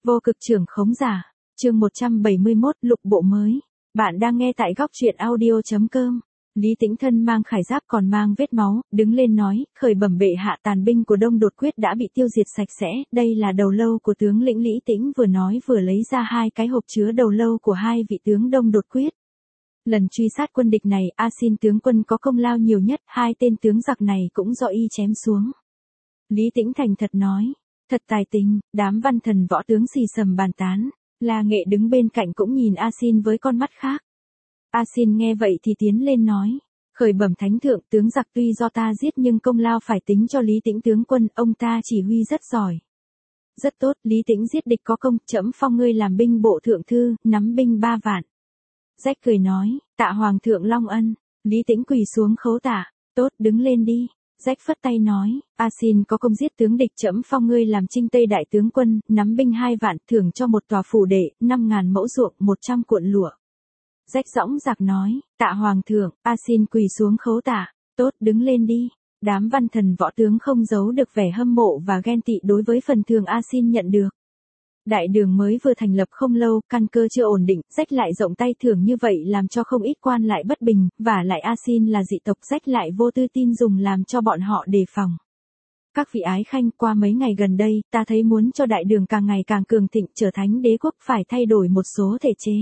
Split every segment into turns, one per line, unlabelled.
Vô cực trưởng khống giả, chương 171, lục bộ mới. Bạn đang nghe tại góc truyện audio.com. Lý Tĩnh thân mang khải giáp còn mang vết máu, đứng lên nói, khởi bẩm bệ hạ, tàn binh của Đông Đột Quyết đã bị tiêu diệt sạch sẽ, đây là đầu lâu của tướng lĩnh Lý Tĩnh vừa nói vừa lấy ra 2 cái hộp chứa đầu lâu của 2 vị tướng Đông Đột Quyết. Lần truy sát quân địch này, A Xin tướng quân có công lao nhiều nhất, 2 tên tướng giặc này cũng do y chém xuống. Lý Tĩnh thành thật nói, thật tài tình. Đám văn thần võ tướng xì xầm bàn tán, La Nghệ đứng bên cạnh cũng nhìn A Xin với con mắt khác. A Xin nghe vậy thì tiến lên nói, khởi bẩm thánh thượng, tướng giặc tuy do ta giết nhưng công lao phải tính cho Lý Tĩnh tướng quân, ông ta chỉ huy rất giỏi. Rất tốt, Lý Tĩnh giết địch có công, trẫm phong ngươi làm binh bộ thượng thư, nắm binh 3 vạn. Rách cười nói, tạ hoàng thượng long ân. Lý Tĩnh quỳ xuống khấu tạ, tốt, đứng lên đi. Rách phất tay nói, A Xin có công giết tướng địch, trẫm phong ngươi làm Trinh Tây đại tướng quân, nắm binh 2 vạn, thưởng cho một tòa phủ đệ, 5.000 mẫu ruộng, 100 cuộn lụa. Rách dõng dạc nói, tạ hoàng thượng. A Xin quỳ xuống khấu tạ, tốt, đứng lên đi. Đám văn thần võ tướng không giấu được vẻ hâm mộ và ghen tị đối với phần thưởng A Xin nhận được. Đại đường mới vừa thành lập không lâu, căn cơ chưa ổn định, Rách lại rộng tay thưởng như vậy làm cho không ít quan lại bất bình, và lại A Xin là dị tộc, Rách lại vô tư tin dùng làm cho bọn họ đề phòng. Các vị ái khanh, qua mấy ngày gần đây, ta thấy muốn cho đại đường càng ngày càng cường thịnh trở thành đế quốc phải thay đổi một số thể chế.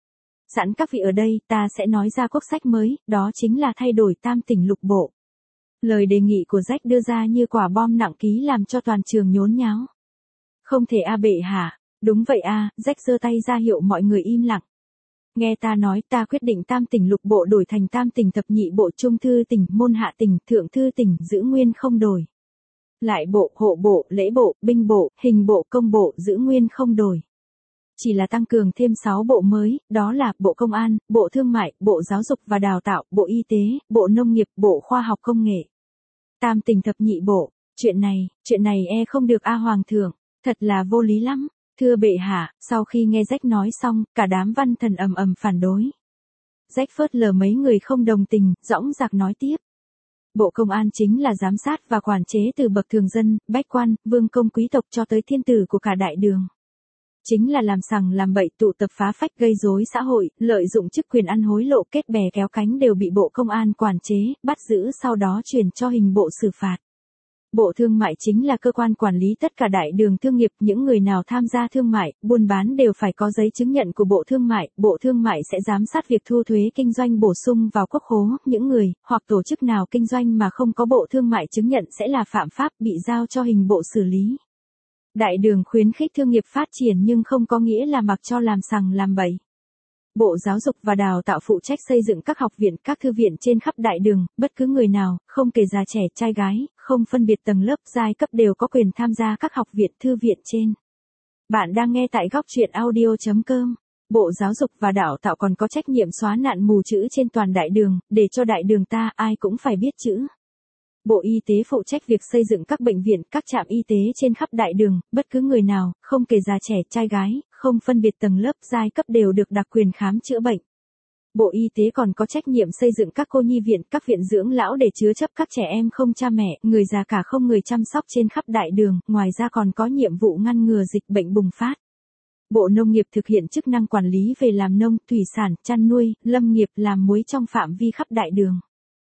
Sẵn các vị ở đây, ta sẽ nói ra quốc sách mới, đó chính là thay đổi tam tỉnh lục bộ. Lời đề nghị của Rách đưa ra như quả bom nặng ký làm cho toàn trường nhốn nháo. Không thể a bệ hạ. Đúng vậy a. Rách giơ tay ra hiệu mọi người im lặng. Nghe ta nói, ta quyết định tam tỉnh lục bộ đổi thành tam tỉnh thập nhị bộ, trung thư tỉnh, môn hạ tỉnh, thượng thư tỉnh, giữ nguyên không đổi. Lại bộ, hộ bộ, lễ bộ, binh bộ, hình bộ, công bộ, giữ nguyên không đổi. Chỉ là tăng cường thêm 6 bộ mới, đó là Bộ Công an, Bộ Thương mại, Bộ Giáo dục và Đào tạo, Bộ Y tế, Bộ Nông nghiệp, Bộ Khoa học Công nghệ. Tam tỉnh thập nhị bộ, chuyện này không được a hoàng thượng, thật là vô lý lắm. Thưa bệ hạ, sau khi nghe Rách nói xong, cả đám văn thần ầm ầm phản đối. Rách phớt lờ mấy người không đồng tình, dõng dạc nói tiếp. Bộ Công an chính là giám sát và quản chế từ bậc thường dân, bách quan, vương công quý tộc cho tới thiên tử của cả đại đường. Chính là làm sằng làm bậy, tụ tập phá phách, gây rối xã hội, lợi dụng chức quyền ăn hối lộ, kết bè kéo cánh đều bị Bộ Công an quản chế, bắt giữ sau đó chuyển cho hình bộ xử phạt. Bộ Thương mại chính là cơ quan quản lý tất cả đại đường thương nghiệp, những người nào tham gia thương mại, buôn bán đều phải có giấy chứng nhận của Bộ Thương mại sẽ giám sát việc thu thuế kinh doanh bổ sung vào quốc khố, những người, hoặc tổ chức nào kinh doanh mà không có Bộ Thương mại chứng nhận sẽ là phạm pháp, bị giao cho hình bộ xử lý. Đại đường khuyến khích thương nghiệp phát triển nhưng không có nghĩa là mặc cho làm sằng làm bậy. Bộ Giáo dục và Đào tạo phụ trách xây dựng các học viện, các thư viện trên khắp đại đường, bất cứ người nào, không kể già trẻ, trai gái, không phân biệt tầng lớp, giai cấp đều có quyền tham gia các học viện, thư viện trên. Bạn đang nghe tại góc truyện audio.com. Bộ Giáo dục và Đào tạo còn có trách nhiệm xóa nạn mù chữ trên toàn đại đường, để cho đại đường ta ai cũng phải biết chữ. Bộ Y tế phụ trách việc xây dựng các bệnh viện, các trạm y tế trên khắp đại đường, bất cứ người nào, không kể già trẻ, trai gái, không phân biệt tầng lớp, giai cấp đều được đặc quyền khám chữa bệnh. Bộ Y tế còn có trách nhiệm xây dựng các cô nhi viện, các viện dưỡng lão để chứa chấp các trẻ em không cha mẹ, người già cả không người chăm sóc trên khắp đại đường, ngoài ra còn có nhiệm vụ ngăn ngừa dịch bệnh bùng phát. Bộ Nông nghiệp thực hiện chức năng quản lý về làm nông, thủy sản, chăn nuôi, lâm nghiệp, làm muối trong phạm vi khắp đại đường.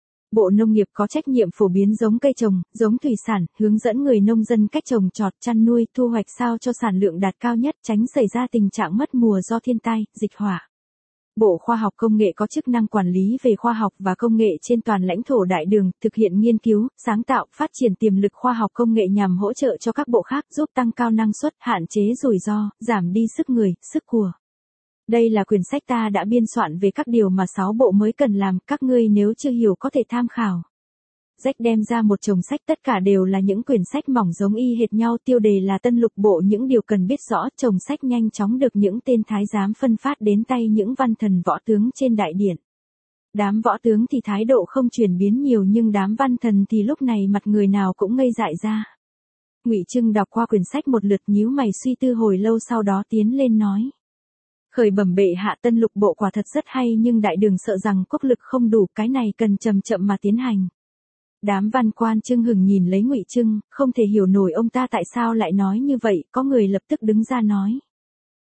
Bộ Nông nghiệp có trách nhiệm phổ biến giống cây trồng, giống thủy sản, hướng dẫn người nông dân cách trồng trọt, chăn nuôi, thu hoạch sao cho sản lượng đạt cao nhất, tránh xảy ra tình trạng mất mùa do thiên tai, dịch hỏa. Bộ Khoa học Công nghệ có chức năng quản lý về khoa học và công nghệ trên toàn lãnh thổ đại đường, thực hiện nghiên cứu, sáng tạo, phát triển tiềm lực khoa học công nghệ nhằm hỗ trợ cho các bộ khác, giúp tăng cao năng suất, hạn chế rủi ro, giảm đi sức người, sức của. Đây là quyển sách ta đã biên soạn về các điều mà 6 bộ mới cần làm, các ngươi nếu chưa hiểu có thể tham khảo. Rách đem ra một chồng sách, tất cả đều là những quyển sách mỏng giống y hệt nhau, tiêu đề là Tân Lục Bộ, những điều cần biết rõ. Chồng sách nhanh chóng được những tên thái giám phân phát đến tay những văn thần võ tướng trên đại điện. Đám võ tướng thì thái độ không chuyển biến nhiều, nhưng đám văn thần thì lúc này mặt người nào cũng ngây dại ra. Ngụy Trưng đọc qua quyển sách một lượt, nhíu mày suy tư hồi lâu, sau đó tiến lên nói. Khởi bẩm bệ hạ, Tân Lục Bộ quả thật rất hay, nhưng đại đường sợ rằng quốc lực không đủ, cái này cần chậm chậm mà tiến hành. Đám văn quan chưng hừng nhìn lấy Ngụy Trưng, không thể hiểu nổi ông ta tại sao lại nói như vậy, có người lập tức đứng ra nói.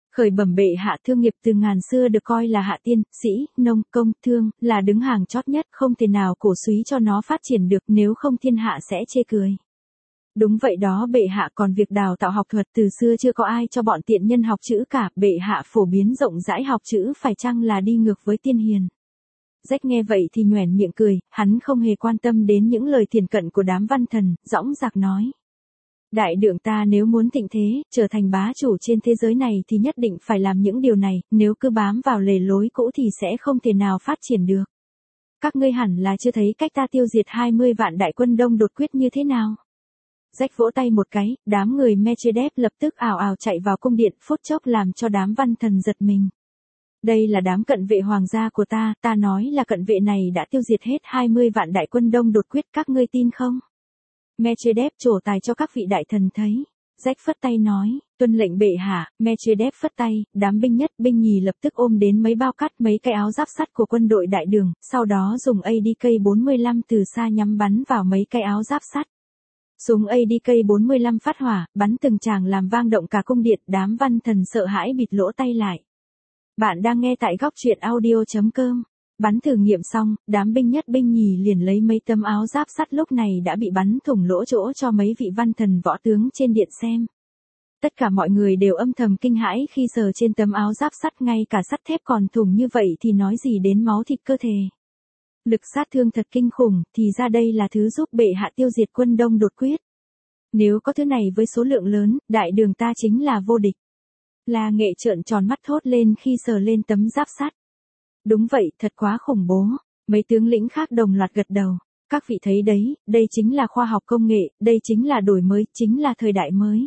Khởi bẩm bệ hạ, thương nghiệp từ ngàn xưa được coi là hạ tiên, sĩ, nông, công, thương, là đứng hàng chót nhất, không thể nào cổ súy cho nó phát triển được, nếu không thiên hạ sẽ chê cười. Đúng vậy đó bệ hạ, còn việc đào tạo học thuật từ xưa chưa có ai cho bọn tiện nhân học chữ cả, bệ hạ phổ biến rộng rãi học chữ phải chăng là đi ngược với tiên hiền. Rách nghe vậy thì nhoẻn miệng cười, hắn không hề quan tâm đến những lời thiển cận của đám văn thần, dõng dạc nói. Đại đường ta nếu muốn thịnh thế, trở thành bá chủ trên thế giới này thì nhất định phải làm những điều này, nếu cứ bám vào lề lối cũ thì sẽ không thể nào phát triển được. Các ngươi hẳn là chưa thấy cách ta tiêu diệt 20 vạn đại quân Đông đột quyết như thế nào. Rách vỗ tay một cái, đám người Medvedev lập tức ào ào chạy vào cung điện, phút chốc làm cho đám văn thần giật mình. Đây là đám cận vệ hoàng gia của ta nói là cận vệ này đã tiêu diệt hết 20 vạn đại quân Đông đột quyết, các ngươi tin không? Medvedev trổ tài cho các vị đại thần thấy. Rách phất tay nói, tuân lệnh bệ hạ. Medvedev phất tay, đám binh nhất binh nhì lập tức ôm đến mấy bao cát mấy cái áo giáp sắt của quân đội đại đường, sau đó dùng ADK-45 từ xa nhắm bắn vào mấy cái áo giáp sắt. Súng ADK-45 phát hỏa, bắn từng tràng làm vang động cả cung điện, đám văn thần sợ hãi bịt lỗ tay lại. Bạn đang nghe tại góc truyện audio.com. Bắn thử nghiệm xong, đám binh nhất binh nhì liền lấy mấy tấm áo giáp sắt lúc này đã bị bắn thủng lỗ chỗ cho mấy vị văn thần võ tướng trên điện xem. Tất cả mọi người đều âm thầm kinh hãi khi sờ trên tấm áo giáp sắt, ngay cả sắt thép còn thủng như vậy thì nói gì đến máu thịt cơ thể. Lực sát thương thật kinh khủng, thì ra đây là thứ giúp bệ hạ tiêu diệt quân Đông đột quyết. Nếu có thứ này với số lượng lớn, đại đường ta chính là vô địch. La Nghệ trợn tròn mắt thốt lên khi sờ lên tấm giáp sắt. Đúng vậy, thật quá khủng bố. Mấy tướng lĩnh khác đồng loạt gật đầu. Các vị thấy đấy, đây chính là khoa học công nghệ, đây chính là đổi mới, chính là thời đại mới.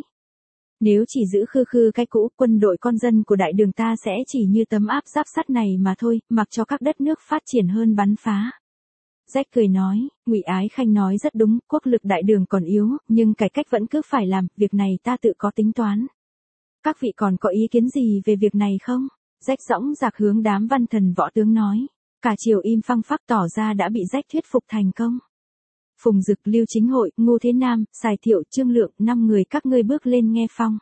Nếu chỉ giữ khư khư cái cũ, quân đội con dân của đại đường ta sẽ chỉ như tấm áp giáp sắt này mà thôi, mặc cho các đất nước phát triển hơn bắn phá. Rách cười nói, Ngụy Ái Khanh nói rất đúng, quốc lực đại đường còn yếu, nhưng cải cách vẫn cứ phải làm, việc này ta tự có tính toán. Các vị còn có ý kiến gì về việc này không? Rách dõng dạc hướng đám văn thần võ tướng nói. Cả triều im phăng phắc tỏ ra đã bị Rách thuyết phục thành công. Phùng Dực, Lưu Chính Hội, Ngô Thế Nam, Sài Thiệu, Trương Lượng, 5 người các ngươi bước lên nghe phong.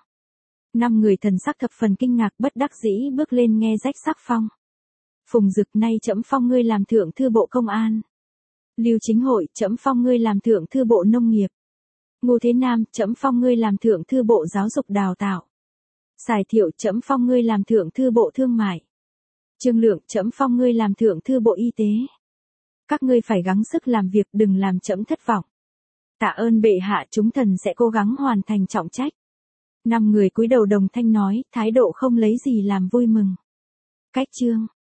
5 người thần sắc thập phần kinh ngạc bất đắc dĩ bước lên nghe Rách sắc phong. Phùng Dực, nay trẫm phong ngươi làm thượng thư bộ công an. Lưu Chính Hội, trẫm phong ngươi làm thượng thư bộ nông nghiệp. Ngô Thế Nam, trẫm phong ngươi làm thượng thư bộ giáo dục đào tạo. Sài Thiệu, trẫm phong ngươi làm thượng thư bộ thương mại. Trương Lượng, trẫm phong ngươi làm thượng thư bộ y tế. Các ngươi phải gắng sức làm việc, đừng làm trẫm thất vọng. Tạ ơn bệ hạ, chúng thần sẽ cố gắng hoàn thành trọng trách. 5 người cúi đầu đồng thanh nói, thái độ không lấy gì làm vui mừng. Cách chương